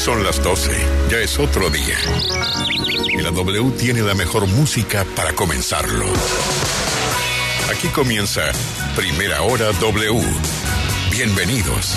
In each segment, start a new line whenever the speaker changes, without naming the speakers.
Son las 12, ya es otro día. Y la W tiene la mejor música para comenzarlo. Aquí comienza Primera Hora W. Bienvenidos.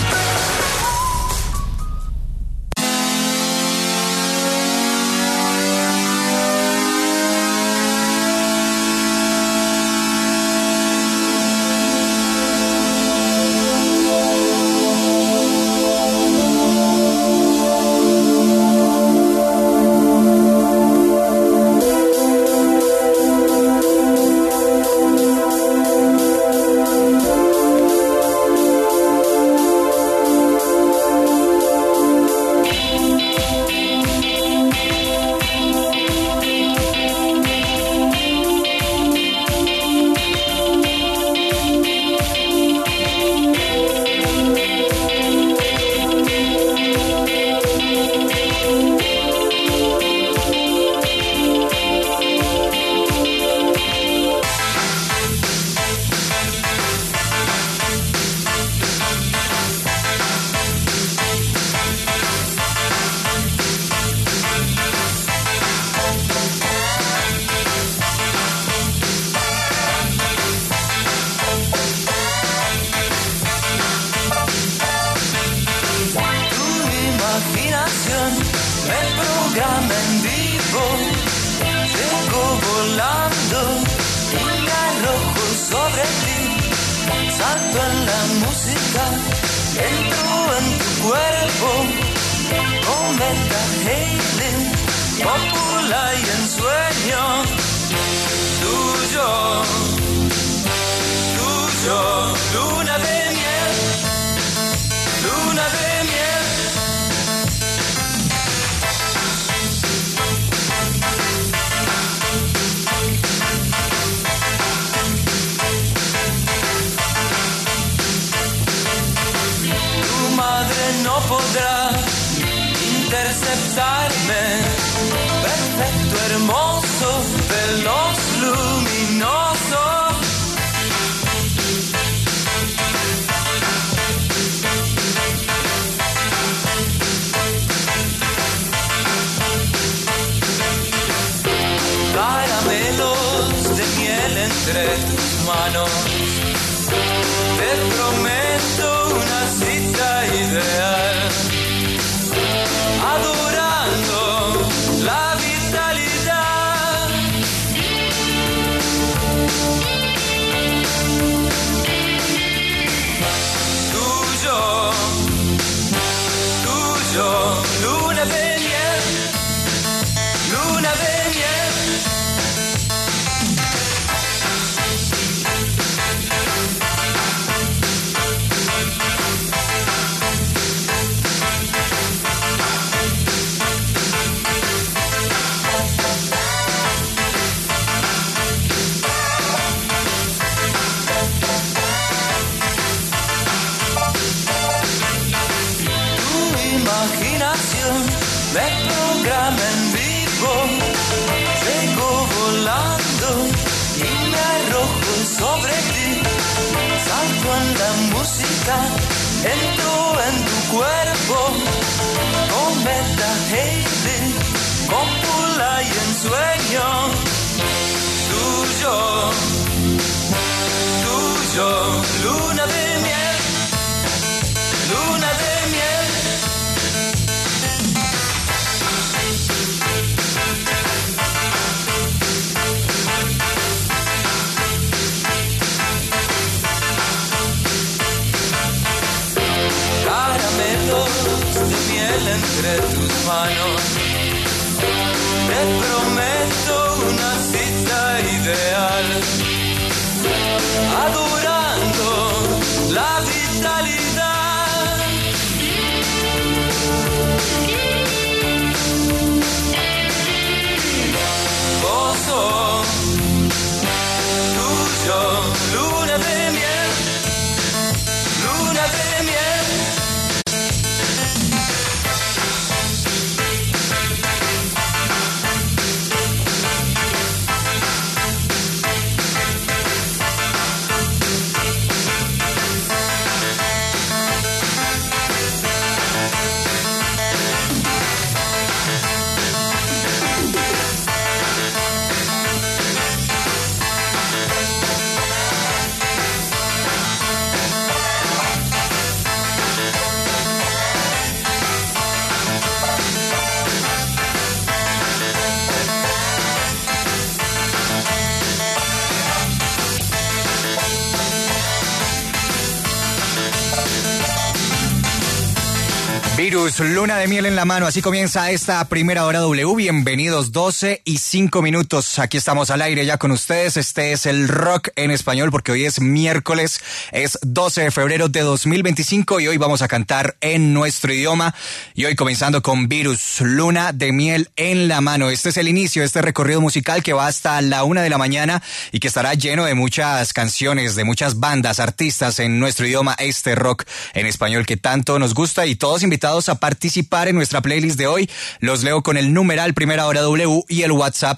Virus, luna de miel en la mano, así comienza esta primera hora W. Bienvenidos, 12:05. Aquí estamos al aire ya con ustedes. Este es el rock en español porque hoy es miércoles, es 12 de febrero de 2025 y hoy vamos a cantar en nuestro idioma. Y hoy comenzando con Virus, luna de miel en la mano. Este es el inicio de este recorrido musical que va hasta la 1 de la mañana y que estará lleno de muchas canciones, de muchas bandas, artistas en nuestro idioma, este rock en español que tanto nos gusta, y todos invitados a participar en nuestra playlist de hoy. Los leo con el numeral Primera Hora W y el WhatsApp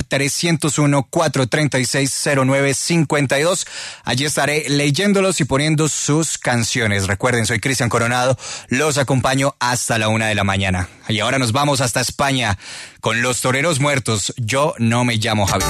301-436-0952. Allí estaré leyéndolos y poniendo sus canciones. Recuerden, soy Cristian Coronado, los acompaño hasta la 1 de la mañana. Y ahora nos vamos hasta España con Los Toreros Muertos. Yo no me llamo Javier.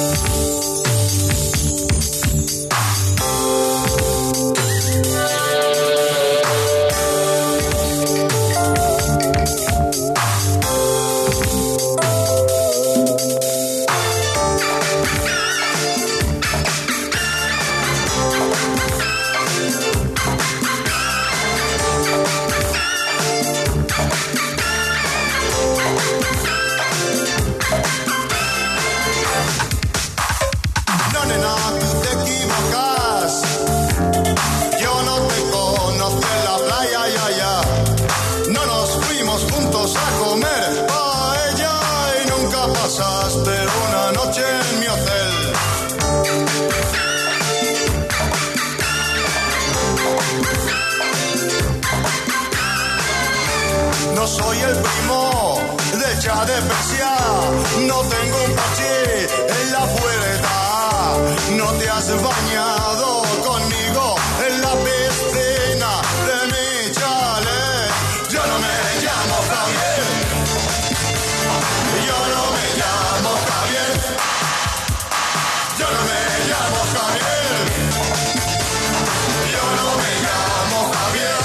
No soy el primo de Cha de Persia, no tengo un parche en la puerta. No te has bañado conmigo en la piscina de mi chalet. Yo no me llamo Javier, yo no me llamo Javier, yo no me llamo Javier, yo no me llamo Javier.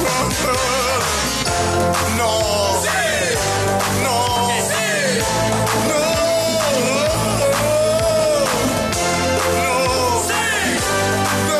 No, sí, no, sí, no, no, sí, no,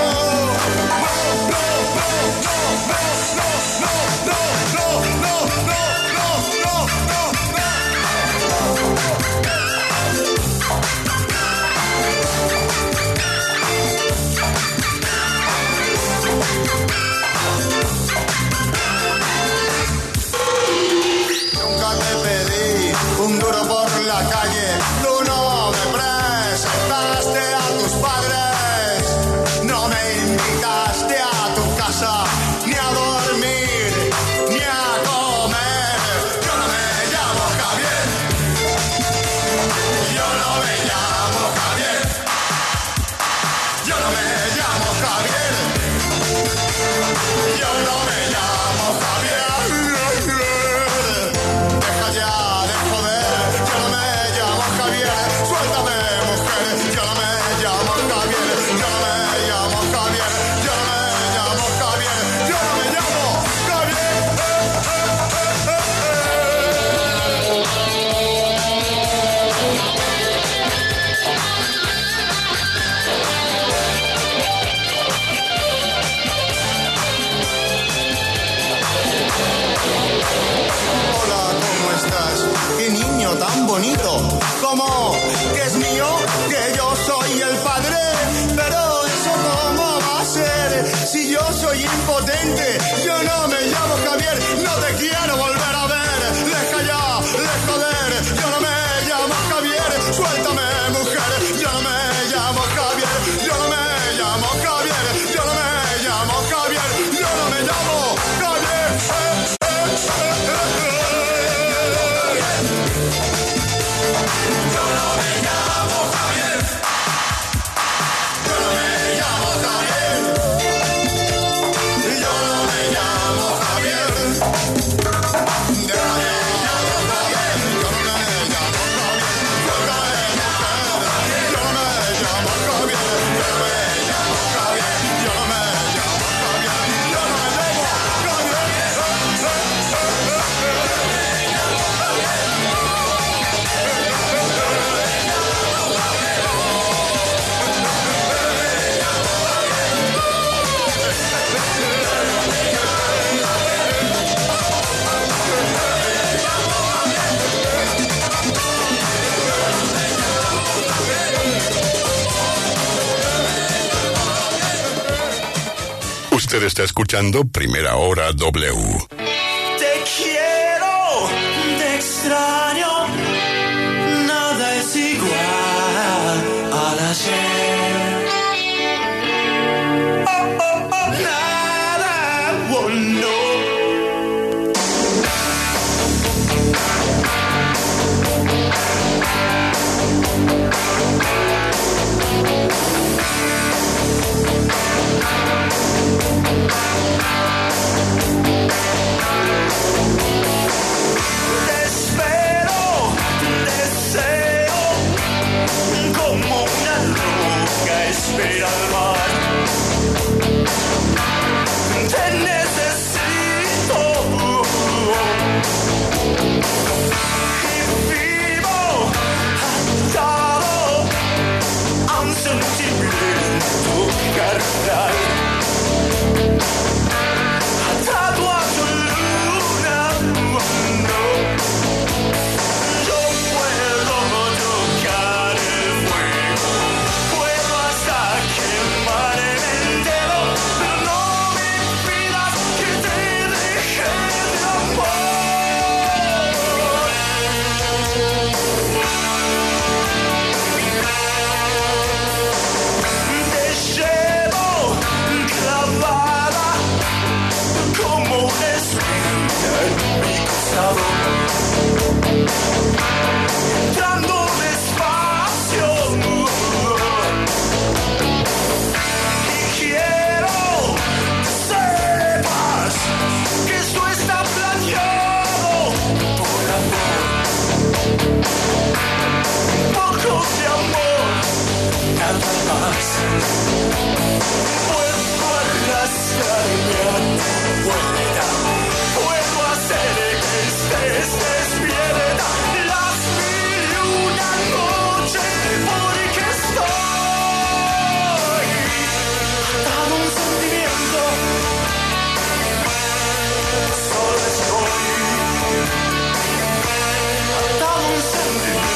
un duro por la calle, tú no me presentaste a tus padres, no me invitaste a tu casa, ni a dormir, ni a comer. Yo no me llamo Javier, yo no me llamo Javier, yo no me llamo Javier, yo no me llamo Javier. Deja ya de joder, yo no me llamo Javier, suéltame mujer, yo no me llamo Javier, yo no me llamo Javier, yo no me llamo Javier, yo no me llamo Javier. Hola, ¿cómo estás? Qué niño tan bonito, como que es mío, que yo soy el padre, pero eso cómo va a ser, si yo soy impotente, yo no me llamo Javier, no te quiero volver a ver, deja ya de joder, yo no me llamo Javier, suéltame mujer, yo no me llamo Javier, yo no me llamo Javier, yo no me llamo Javier, yo no me llamo Javier. Yo no me llamo Javier, yo no me llamo Javier, yo no me llamo
Usted está escuchando Primera Hora W.
Te quiero, te extraño, nada es igual al ayer. Oh, oh, oh, nada, oh, no. Te espero, deseo, como una roca espera al mar. Te necesito y vivo atado a un sentimiento carnal. Atado a tu luna, no. Yo puedo tocar el fuego, puedo hasta quemarme entero, pero no me pidas que te deje de amor. Te llevo clavada como una espina en mi costado, entrando despacio, y quiero que sepas que esto está planeado por amor, un poco de amor, nada más. Puedo arrastrarme a tu vuelta, puedo hacer que estés despierta las mil y una noches, porque estoy atado a un sentimiento, solo estoy atado a un sentimiento.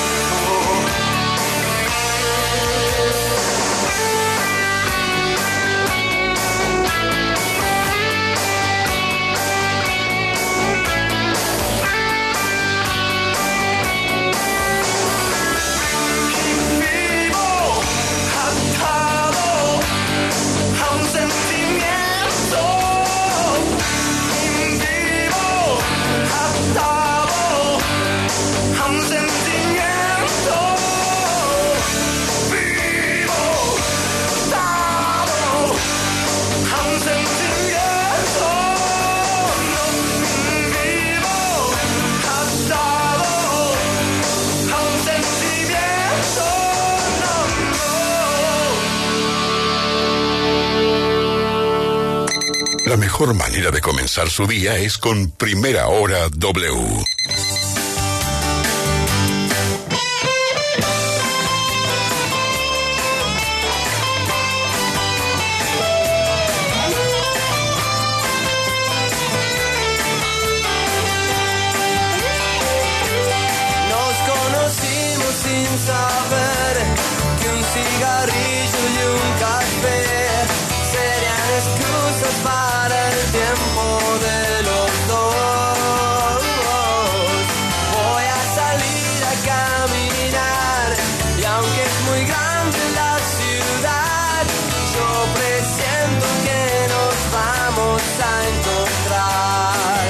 Vivo atado a un sentimiento. Vivo atado a un sentimiento. Vivo atado a un sentimiento. Vivo atado a un sentimiento.
La mejor manera de comenzar su día es con Primera Hora W.
Nos conocimos sin saber que un cigarrillo y un café serían excusas para el tiempo de los dos. Voy a salir a caminar y aunque es muy grande la ciudad, yo presiento que nos vamos a encontrar.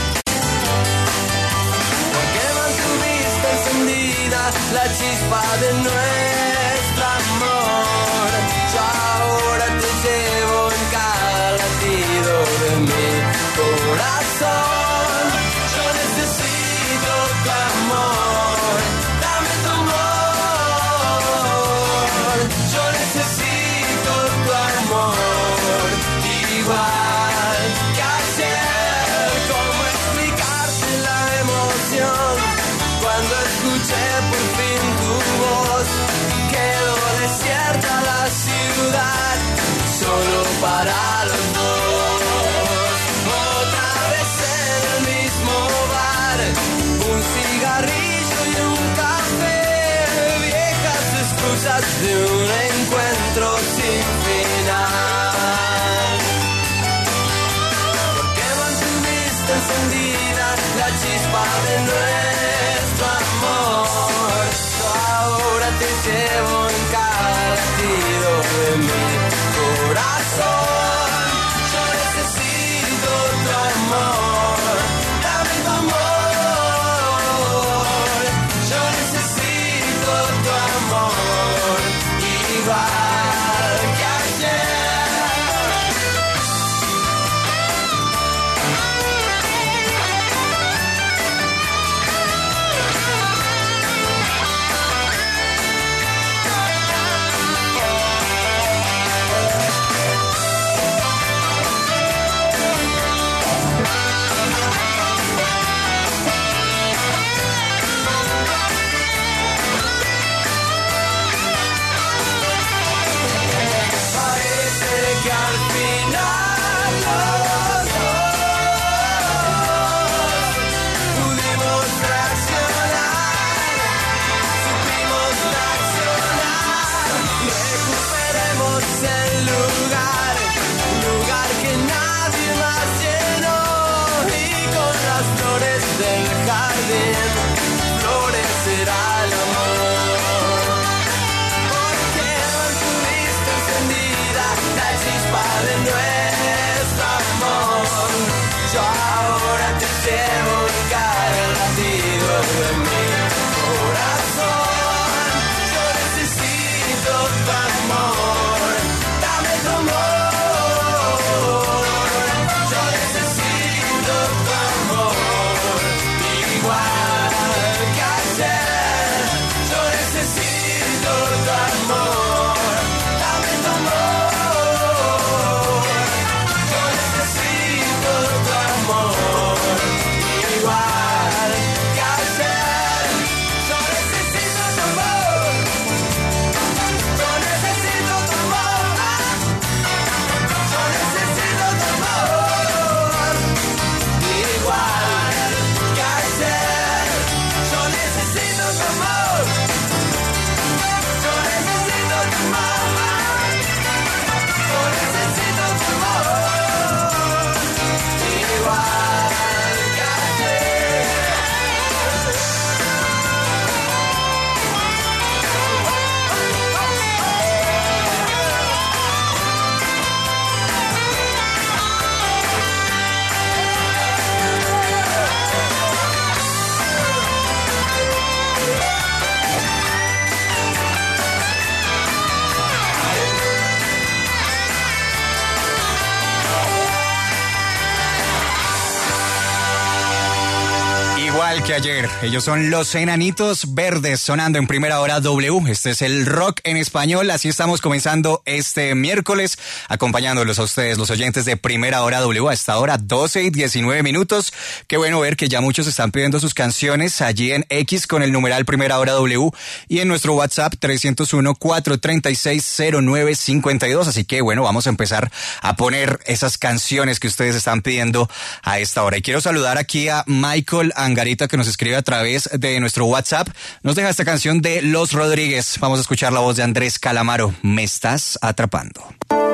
Porque mantuviste encendida la chispa de nuestro amor. Yo ahora te llevo en cada latido de mi corazón. Yo necesito tu amor, dame tu amor. Yo necesito tu amor, igual que ayer. ¿Cómo explicarte la emoción cuando escuché por fin tu voz? Quedó desierta la ciudad, solo para los dos. Otra vez en el mismo bar, un cigarrillo y un café, viejas excusas de un encuentro sin final.
encendida la chispa de nuestro amor. Yo ahora te llevo en cada latido de mi corazón. Yo necesito tu amor, dame tu amor. Yo necesito tu amor, igual que ayer.
Que ayer. Ellos son Los Enanitos Verdes sonando en Primera Hora W. Este es el rock en español. Así estamos comenzando este miércoles, acompañándolos a ustedes, los oyentes de Primera Hora W. A esta hora 12:19. Qué bueno ver que ya muchos están pidiendo sus canciones allí en X con el numeral Primera Hora W y en nuestro WhatsApp 301-436-0952. Así que bueno, vamos a empezar a poner esas canciones que ustedes están pidiendo a esta hora. Y quiero saludar aquí a Michael Angarita, que nos escribe a través de nuestro WhatsApp. Nos deja esta canción de Los Rodríguez. Vamos a escuchar la voz de Andrés Calamaro. Me estás atrapando.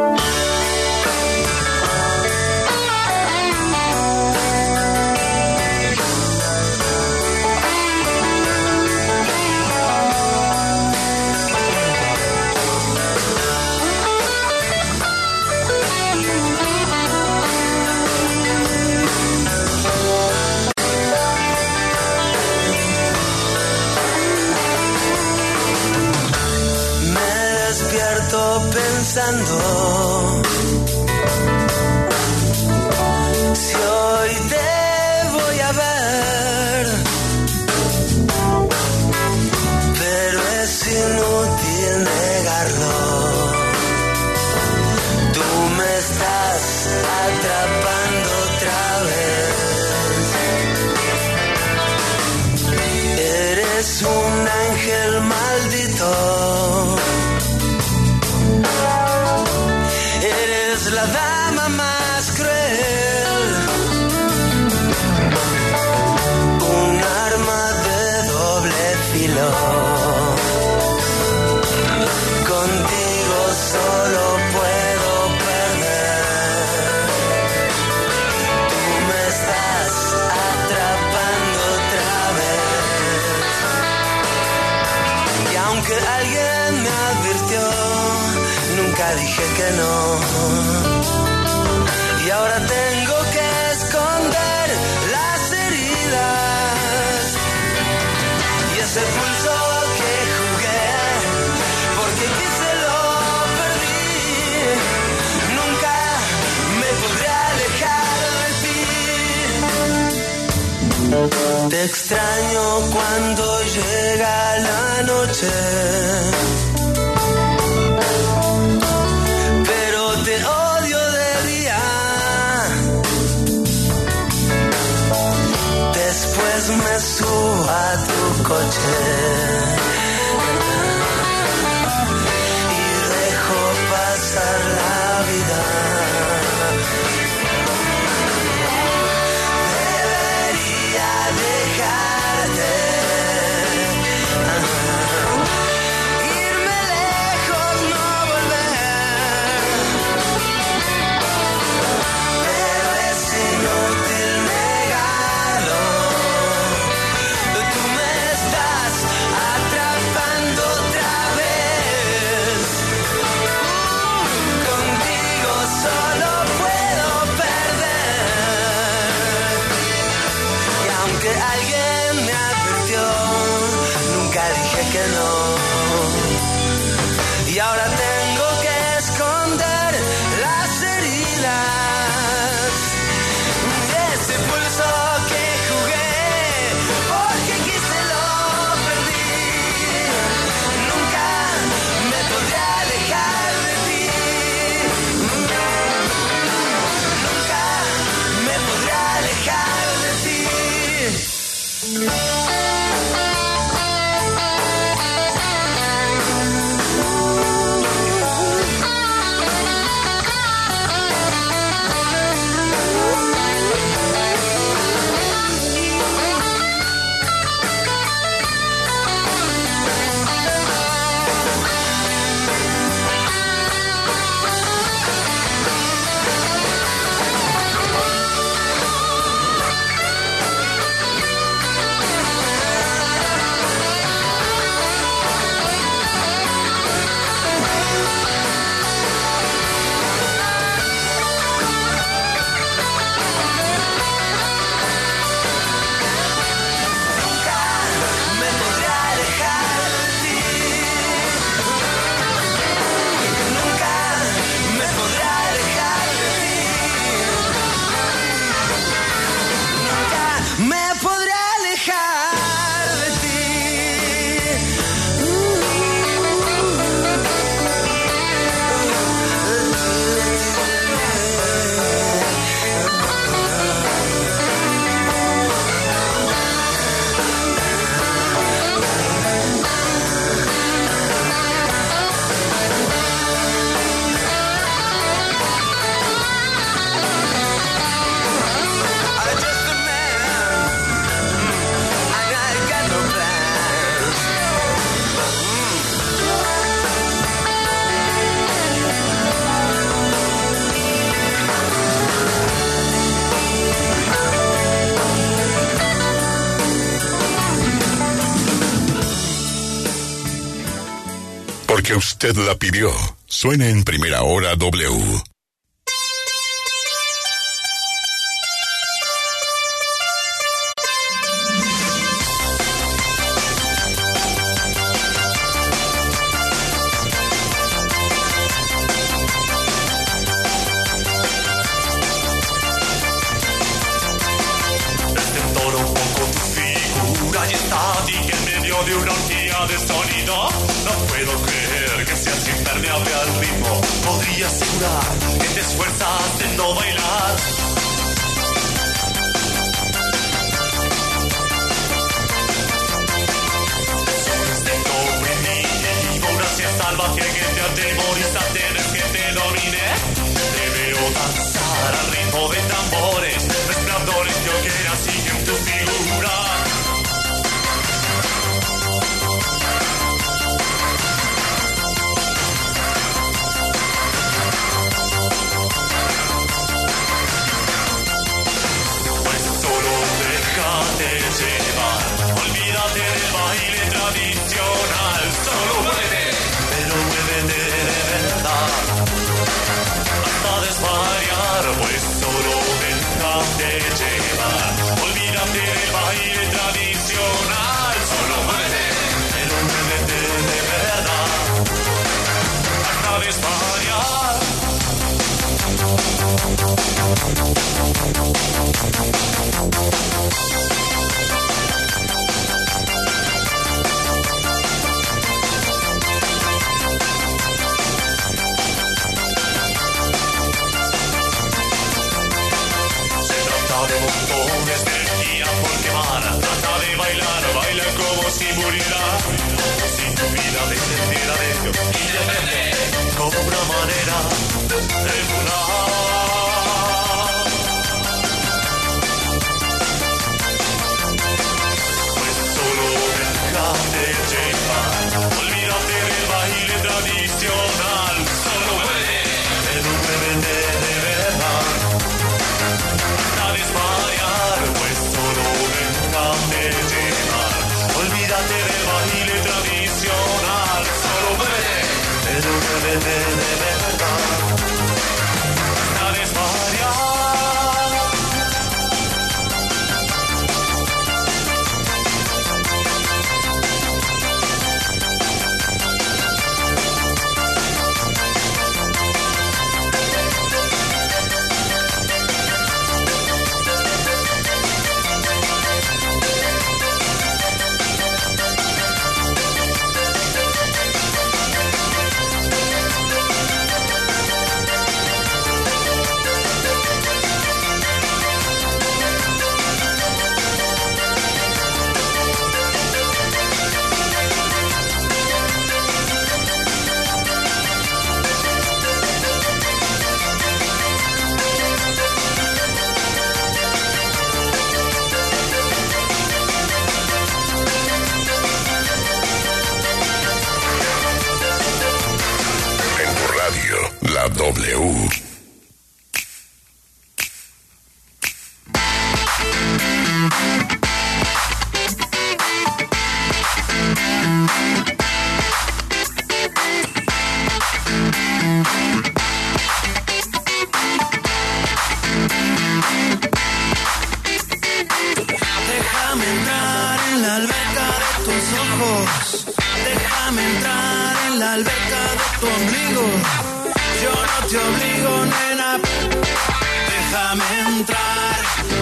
Pensando si hoy te voy a ver, pero es inútil negarlo. Tú me estás atrapando otra vez. Eres un ángel maldito aunque alguien me advirtió, nunca dije que no. Y ahora tengo que esconder las heridas y ese pulso que jugué, porque quise lo perdí. Nunca me podré alejar de ti. Te extraño cuando llega la noche, pero te odio de día. Después me subo a tu coche y dejo pasar la vida. Debería dejarte, irme lejos, no volver, pero es inútil negarlo. Tú me estás atrapando otra vez. Contigo solo puedo perder. Y aunque alguien me advirtió, nunca dije que no. Y ahora tengo que esconder las heridas, ese pulso que jugué, porque quise lo perdí. Nunca me podré alejar de ti. Nunca me podré alejar de ti. Nunca me podré alejar de ti. Nunca me podré alejar de ti. Nunca me podré alejar de ti. I'm just a man, and I got no plans.
Porque usted la pidió. Suena en Primera Hora W.
Todo un poco tu figura y estática en medio de una orgía de sonido. No puedo creer que seas impermeable al ritmo. Podría asegurar que te esfuerzas en no bailar. Es un instinto primitivo, una ansia salvaje que te atemoriza, tienes que te domine. Te veo danzar al ritmo de tambores, resplandores de hoguera siguen tu figura. Pues solo déjate llevar, olvídate del baile tradicional, solo así morirás. Si tu vida dependiera de ello, y depende como una manera de volar. Pues solo déjate llevar, olvídate del baile tradicional. Solo puede en un rebelde de verdad. A desvariar, pues solo déjate llevar. Olvídate del baile tradicional. Solo puede en un rebelde de verdad. A desvariar.
La W.
Déjame entrar en la alberca de tus ojos. Déjame entrar en la alberca de tu ombligo. Yo no te obligo, nena. Déjame entrar.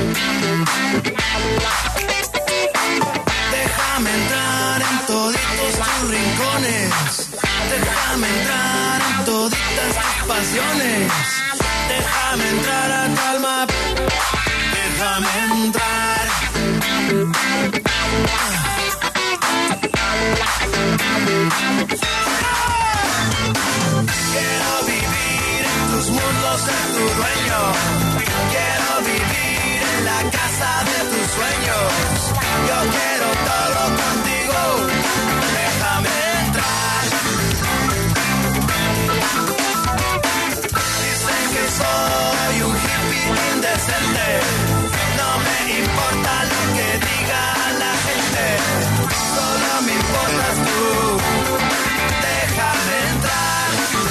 Déjame entrar en toditos tus rincones. Déjame entrar en toditas tus pasiones. Déjame entrar a tu alma. Déjame entrar. Quiero vivir en tus muslos, ser tu dueño. Quiero vivir en la casa de tus sueños. Yo quiero todo contigo. Déjame entrar. Dicen que soy un hippie indecente. No me importa lo que diga la gente. Solo me importas tú. Déjame entrar.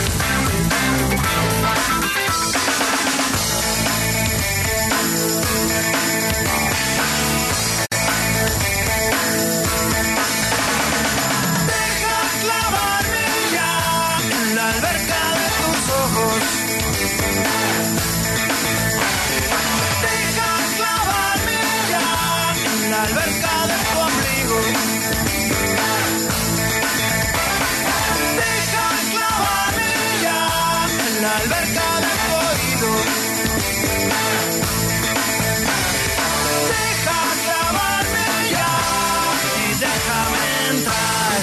Deja clavarme ya en la alberca de tus ojos. Deja clavarme ya en la alberca de tu ombligo. Deja clavarme ya en la alberca de tu oído. Deja clavarme ya y déjame entrar.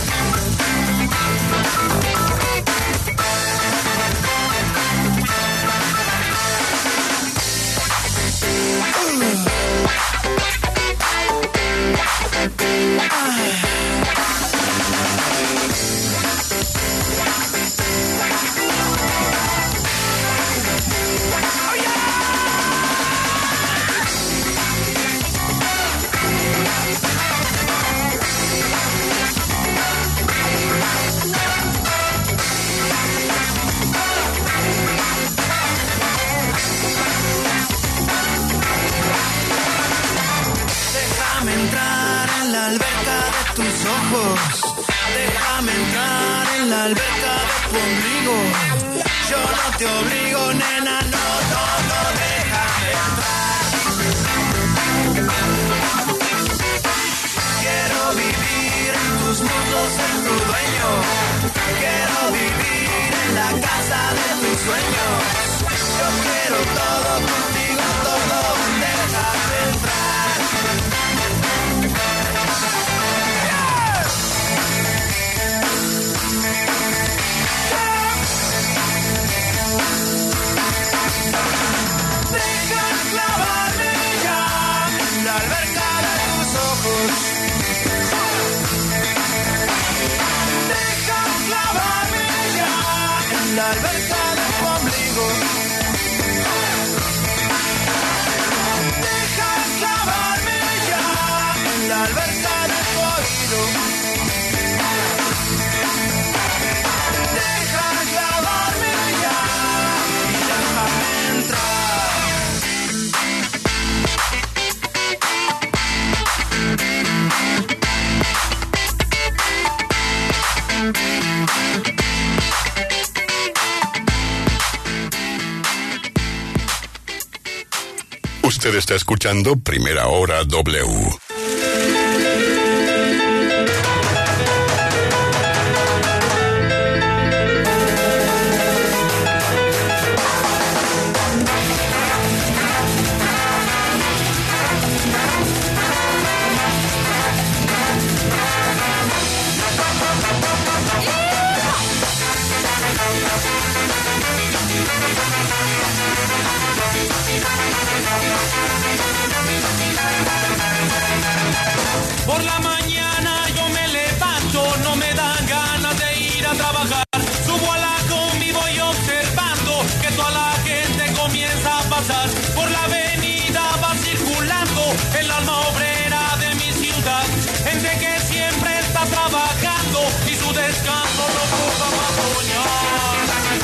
Déjame entrar en la alberca de tus ojos. Déjame entrar en la alberca de tu ombligo. Yo no te obligo, nena, no, no, no, déjame entrar. Quiero vivir en tus muslos, ser tu dueño. Quiero vivir en la casa de tus sueños. Yo quiero todo contigo, todo, déjame entrar.
Usted está escuchando Primera Hora W.
Por la mañana yo me levanto, no me dan ganas de ir a trabajar. Subo a la combi, voy observando que toda la gente comienza a pasar. Por la avenida va circulando el alma obrera de mi ciudad. Gente que siempre está trabajando y su descanso lo ocupa para soñar.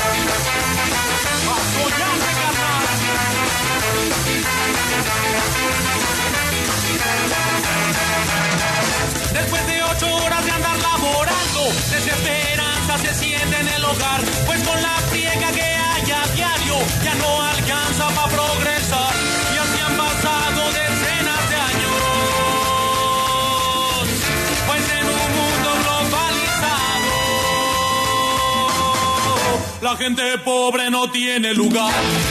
Para soñar de ganar. Después de 8 horas de andar laborando, desesperanza se siente en el hogar, pues con la friega que hay a diario ya no alcanza para progresar, y así han pasado decenas de años, pues en un mundo globalizado la gente pobre no tiene lugar.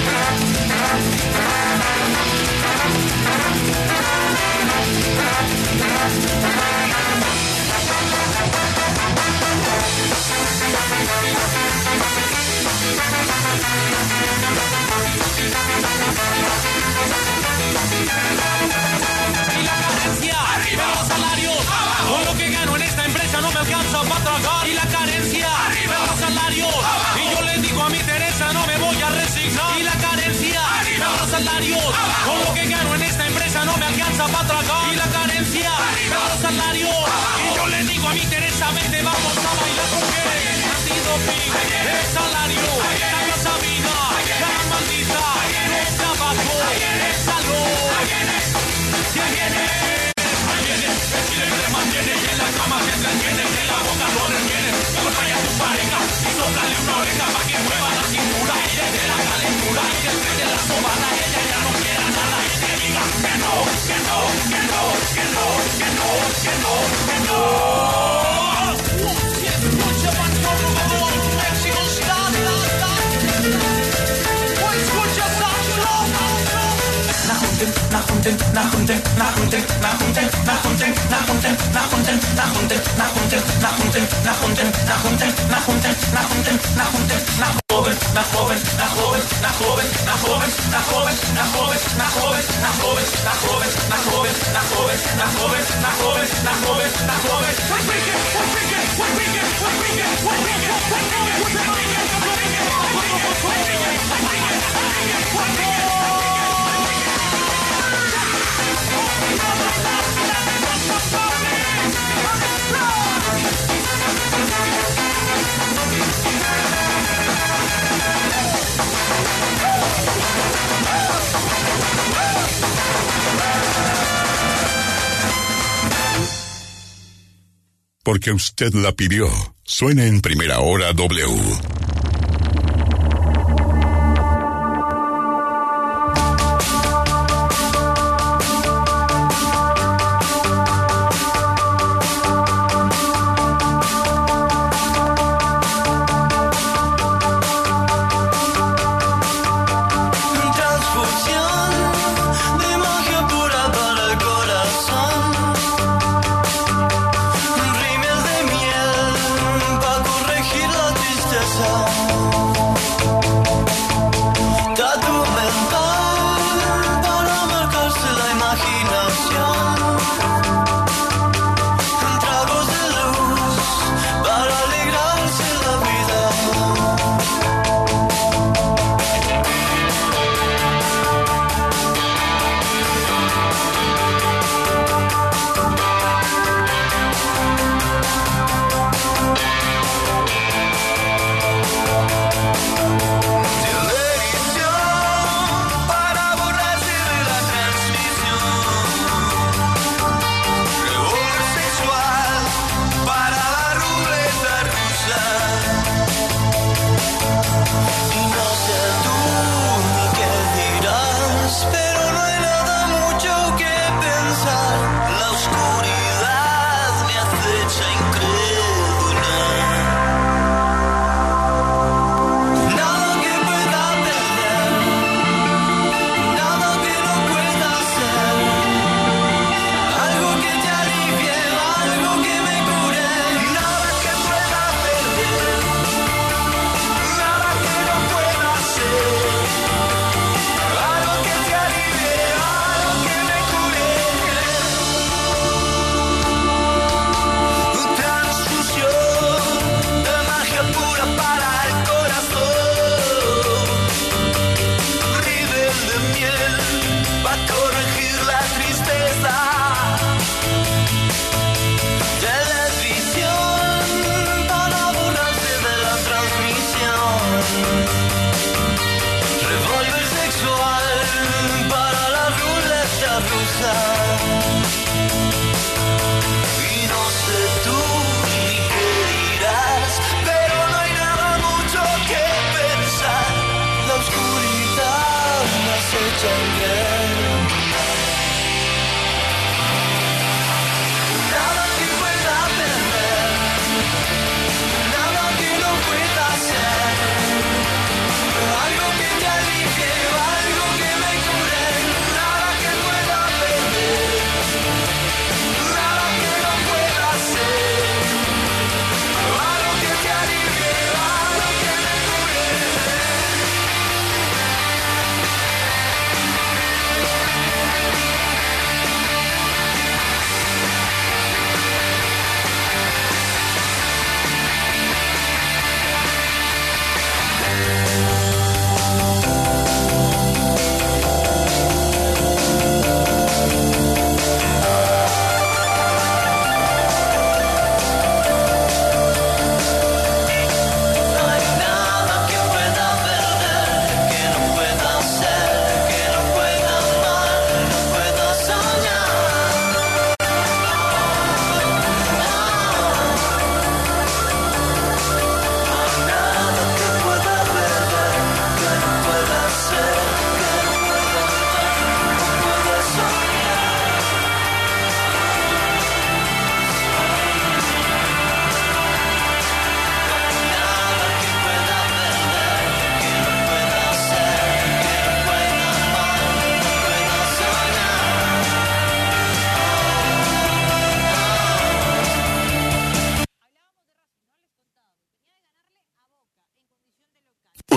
Y la carencia, arriba los salarios, abajo. Con lo que gano en esta empresa no me alcanza para tragar. Y la carencia, arriba los salarios, abajo. Y yo le digo a mi Teresa, no me voy a resignar. Y la carencia, arriba los salarios, abajo. Con lo que gano en esta empresa no me alcanza para tragar. Y la carencia, arriba los salarios, abajo. Y yo le digo a mi Teresa, vente, vamos a bailar porque antidoping, el salario, cambia esa vida, la maldita, no se abajó, el salud, si viene, el chile que te mantiene y en la cama se entretiene, y en la boca lo retiene, acompaña a tu pareja y soplale una oreja para que mueva la cintura y desde la calentura y después de la sobada ella ya no quiera nada y te diga que no, que no, que no, que no, que no, que no, que no. Si escucha Manolo Godón, México está, o escucha
Porque usted la pidió. Suena en Primera Hora W.
tristeza.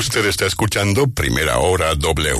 Usted está escuchando Primera Hora W.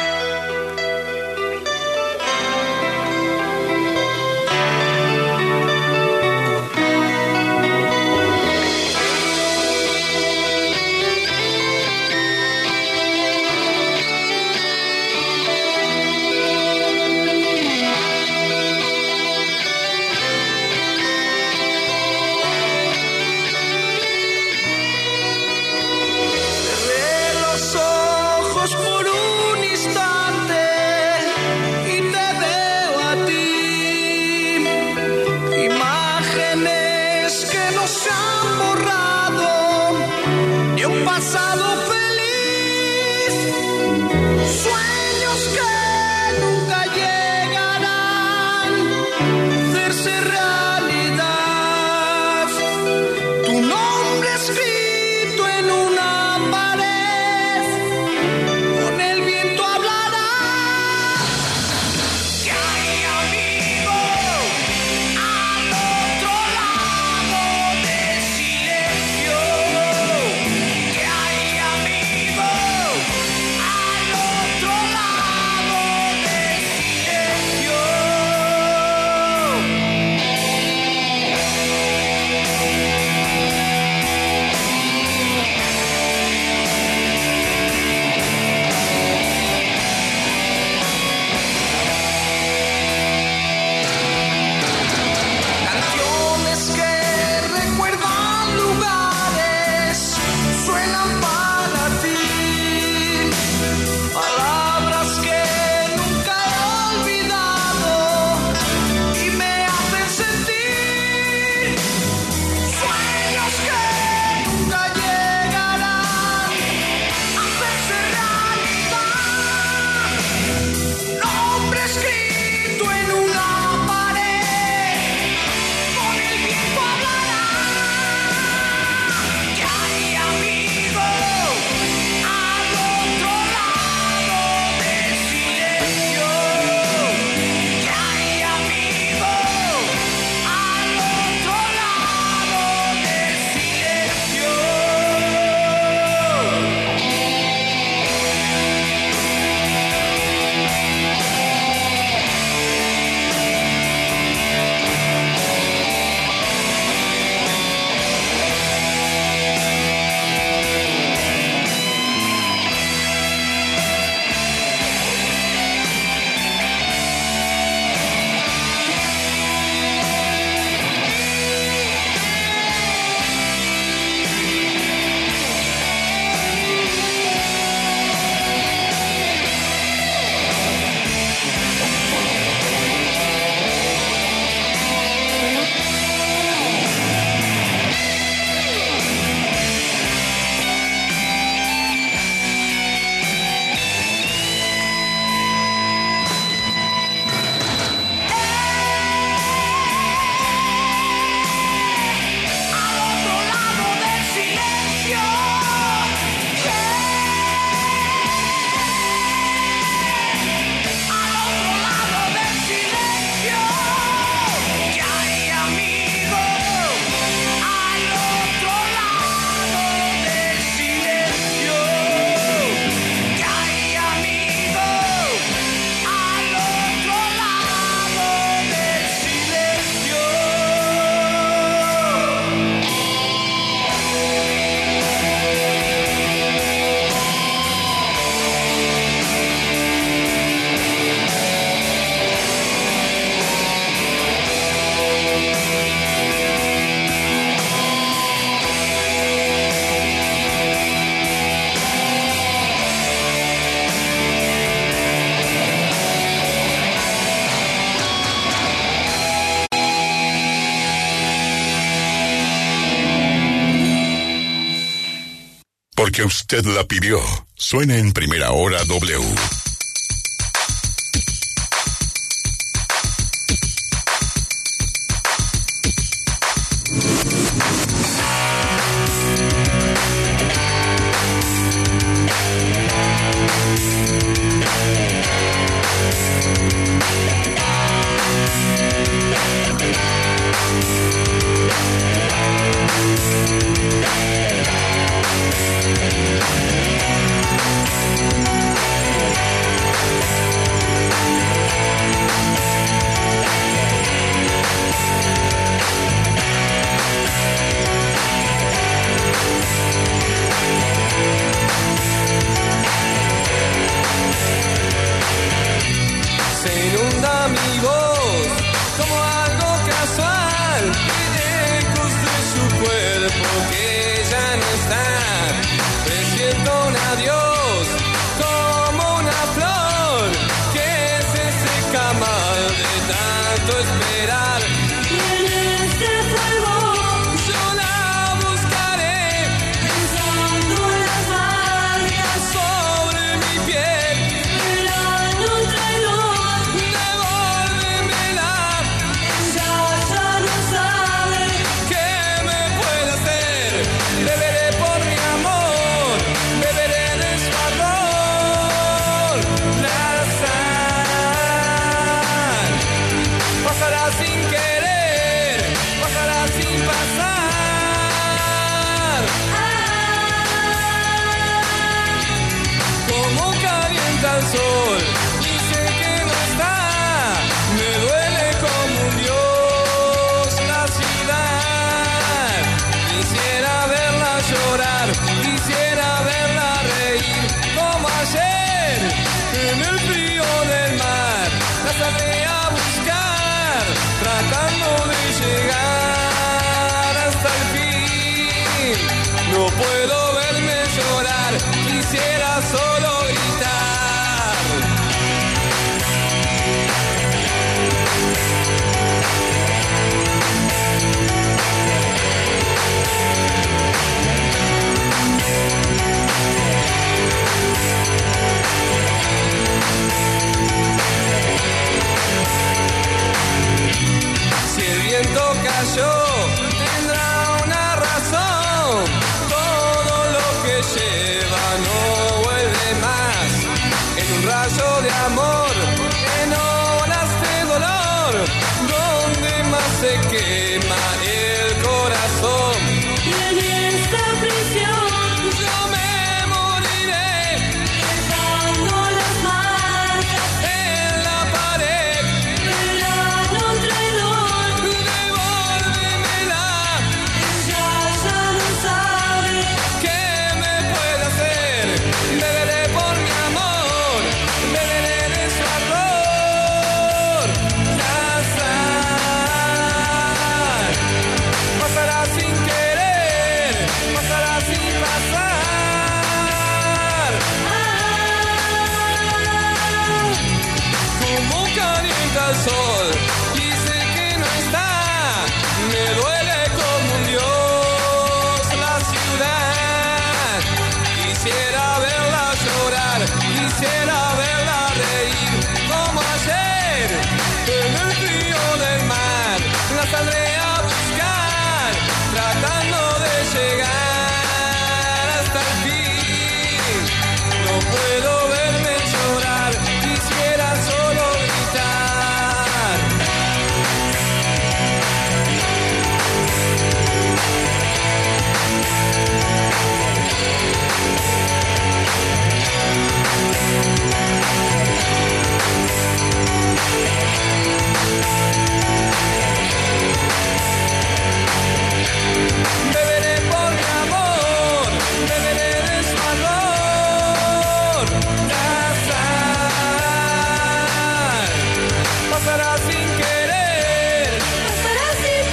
Porque usted la pidió. Suena en Primera Hora W.
cuerpo que ya no está. Presiento un adiós como una flor que se seca mal de tanto esperar.
Y en este fuego
yo la buscaré,
pensando en las marcas
sobre mi piel.
esperando un traidor.
Devuélvemela,
Ella ya no sabe
¿qué me puede hacer? Beberé por mi amor, beberé de su ardor. La sal pasará sin querer, pasará sin pasar. Como calienta el sol, dice que no está. Me duele como un dios la ciudad. Quisiera verla llorar, quisiera verla reír como ayer en el frío del mar. La saldré a buscar, tratando de llegar hasta el fin. No puedo verme llorar, quisiera solo gritar. Si el viento cayó, tendrá una razón. Todo lo que lleva no vuelve más. En un rayo de amor, en olas de dolor, donde más se quema el corazón.
y en esta prisión
Yo me moriré
dejando las marcas
en la pared.
esperando un traidor.
Devuélvemela,
Ella ya no sabe
¿qué me puede hacer? Beberé por mi amor, beberé de su ardor. La sal pasará sin querer, pasará sin pasar. Como calienta el sol, dice que no está. Me duele como un dios la ciudad. Quisiera verla llorar, quisiera verla reír como ayer en el frío del mar. La saldré a buscar, tratando de llegar hasta el fin. No puedo verme llorar, quisiera solo gritar. Beberé por mi amor, beberé de su ardor. La sal pasará sin querer,
pasará sin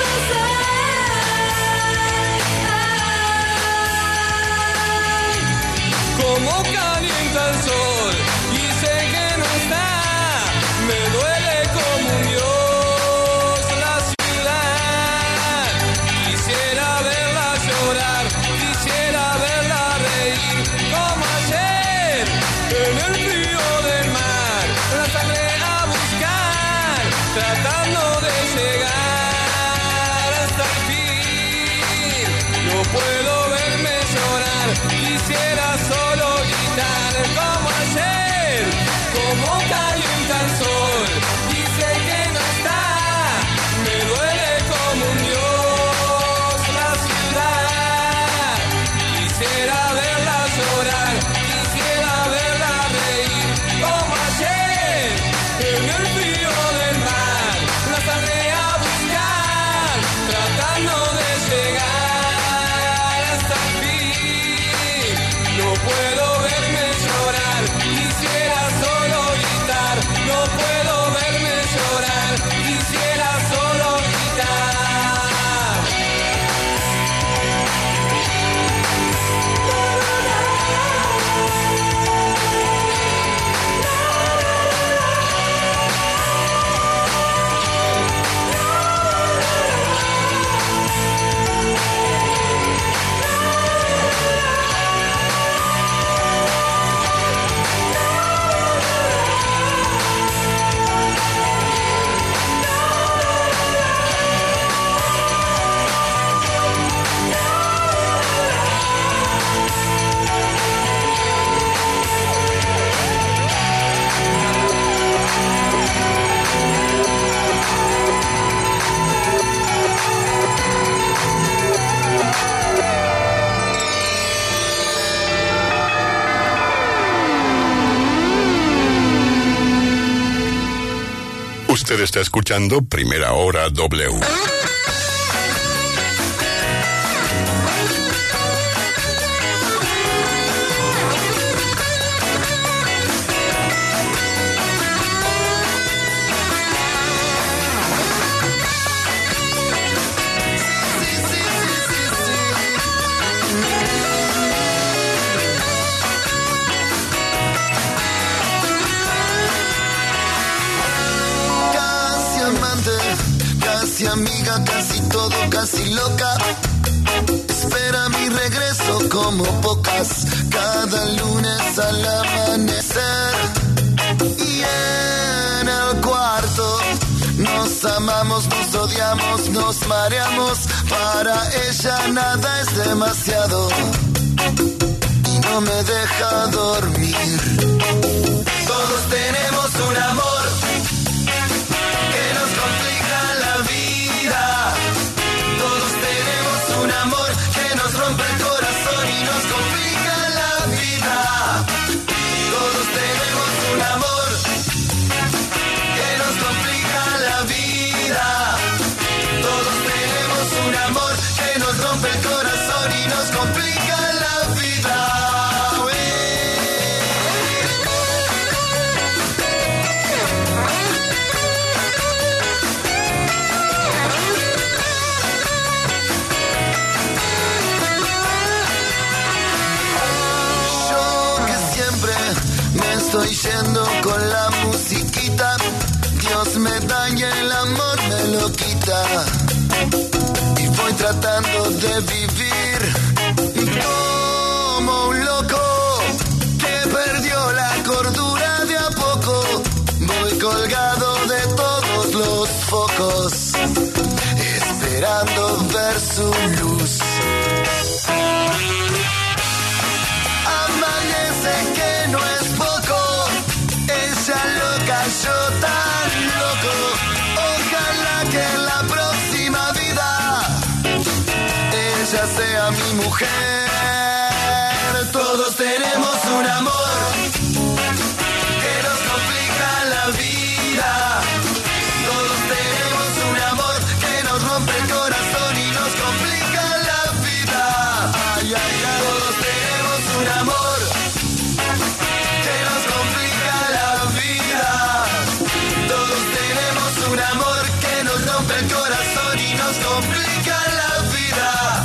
pasar.
como calienta el sol, y sé que no está. Me duele como un dios la ciudad. Quisiera verla llorar, quisiera verla reír como ayer en el frío del mar. La saldré a buscar, tratando de llegar hasta el fin. No puedo verme llorar, quisiera solo gritar como ayer. Como calienta el sol, dice que no está. Me duele como un dios la ciudad. Quisiera verla llorar, quisiera verla reír como ayer en el frío del mar. La saldré a
Usted está escuchando Primera Hora W.
Casi amiga, casi todo, casi loca. Espera mi regreso como pocas. Cada lunes al amanecer. Y en el cuarto nos amamos, nos odiamos, nos mareamos. Para ella nada es demasiado. Y no me deja dormir. Todos tenemos un amor que nos complica la vida. Todos tenemos un amor que nos rompe el corazón y nos complica la vida. Todos tenemos un amor que nos complica la vida. Todos tenemos un amor que nos rompe el corazón y nos complica la vida. Estoy yendo con la musiquita. Dios me daña, el amor me lo quita. Y voy tratando de vivir como un loco que perdió la cordura de a poco. Voy colgado de todos los focos, esperando ver su luz. Amanece que no es poco. Ella loca, yo tan loco. Ojalá que en la próxima vida ella sea mi mujer. Todos tenemos un amor que nos complica la vida. Todos tenemos un amor que nos rompe el corazón y nos complica la vida. Ay, ay, ay. Todos tenemos un amor que nos complica la vida. Todos tenemos un amor que nos rompe el corazón y nos complica la vida.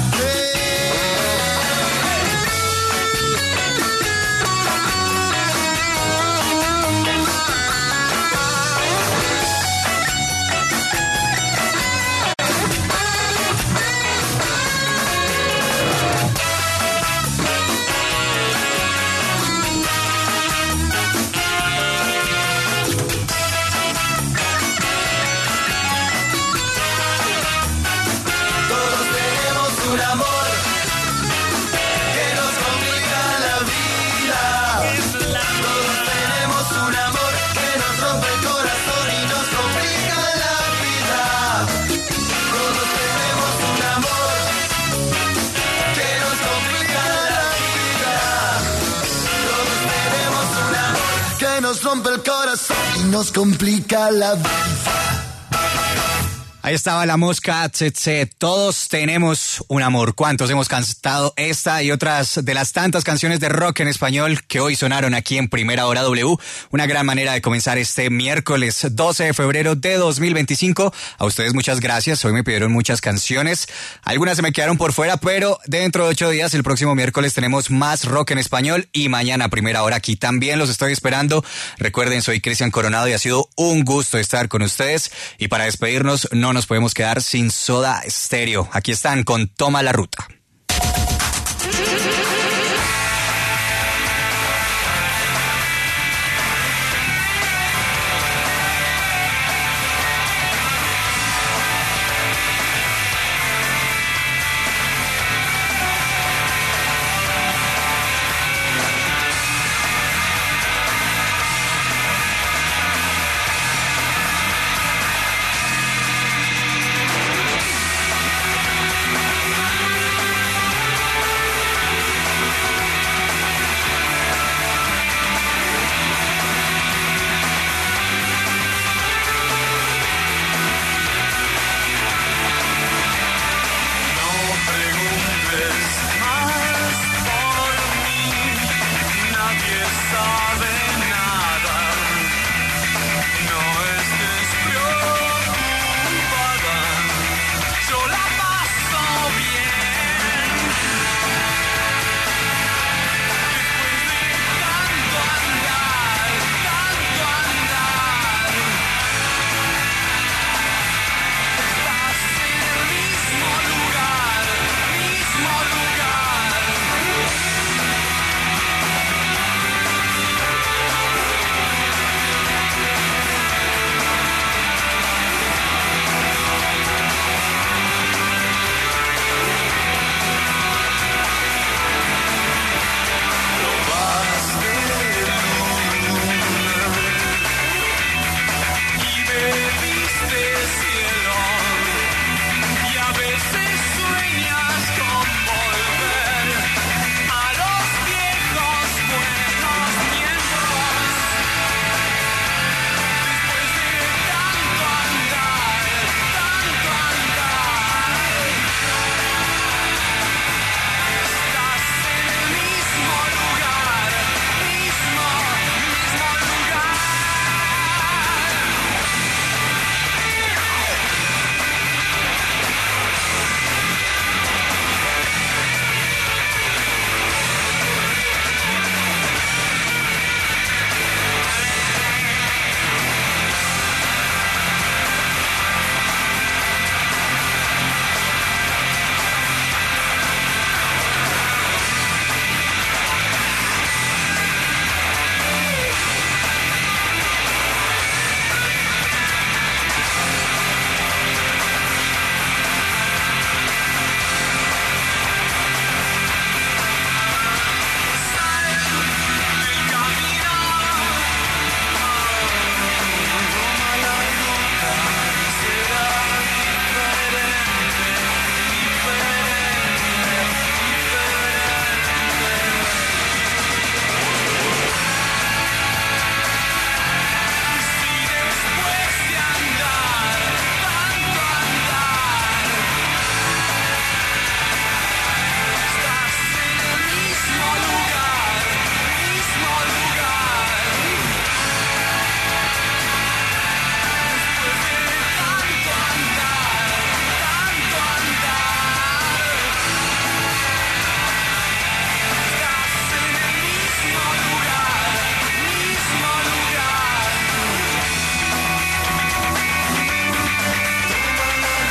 Nos rompe el corazón y nos complica la vida.
Ahí estaba La Mosca Tsetse. Todos tenemos un amor. ¿Cuántos hemos cantado esta y otras de las tantas canciones de rock en español que hoy sonaron aquí en Primera Hora W? Una gran manera de comenzar este miércoles 12 de febrero de 2025. A ustedes muchas gracias. Hoy me pidieron muchas canciones. Algunas se me quedaron por fuera, pero dentro de 8 días, el próximo miércoles, tenemos más rock en español y mañana a Primera Hora aquí también los estoy esperando. Recuerden, soy Cristian Coronado y ha sido un gusto estar con ustedes. Y para despedirnos, no nos podemos quedar sin Soda Stereo. Aquí están con Toma la Ruta.